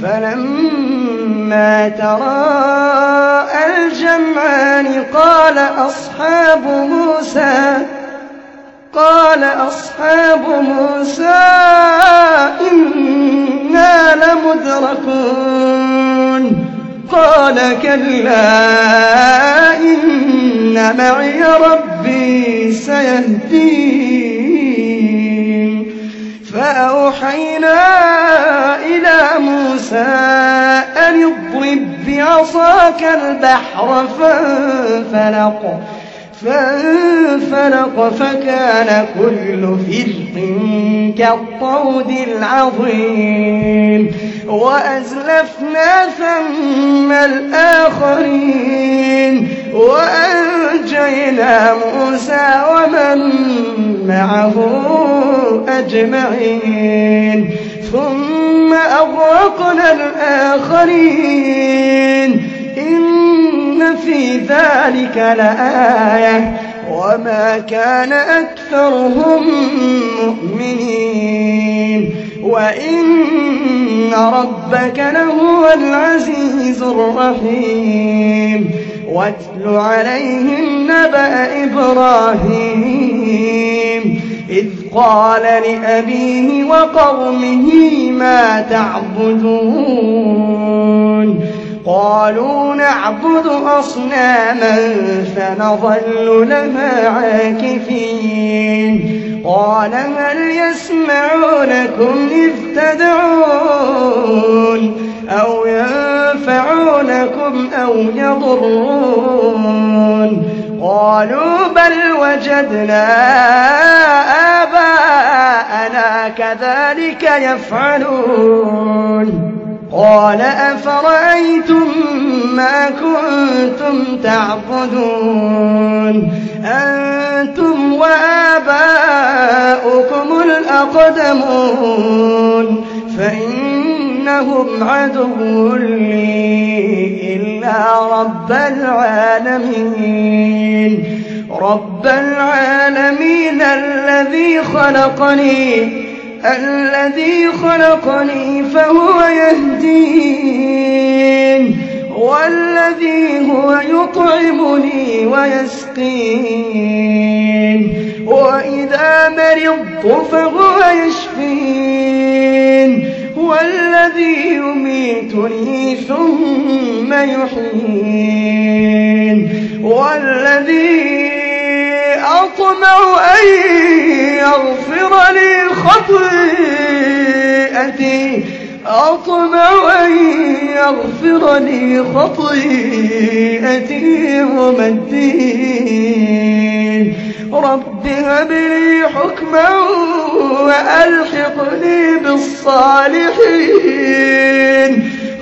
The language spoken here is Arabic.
فلما تراءى الجمعان قال أصحاب موسى إنا لمدركون قال كلا إن معي ربي سيهدين فأوحينا إلى موسى أن اضرب بعصاك البحر فانفلق فكان كل فرق كالطود العظيم وأزلفنا ثم الآخرين وأنجينا موسى ومن معه أجمعين ثم أغرقنا الآخرين إن في ذلك لآية وما كان أكثرهم مؤمنين وإن ربك لهو العزيز الرحيم واتل عليهم نبأ إبراهيم إذ قال لأبيه وقومه ما تعبدون قالوا نعبد أصناما فنظل لها عاكفين قال هل يسمعونكم إذ تدعون أو ينفعونكم أو يضرون قالوا بل وجدنا آباءنا كذلك يفعلون قال أفرأيتم ما كنتم تعبدون أنتم وآباؤكم الأقدمون فإنهم عدو لي إلا رب العالمين الذي خلقني فهو يهدين والذي هو يطعمني ويسقين وإذا مرضت فهو يشفين والذي يميتني ثم يحيين والذي أطمع أن يغفر لي خطيئتي يوم الدين رب هب لي حكما وألحقني بالصالحين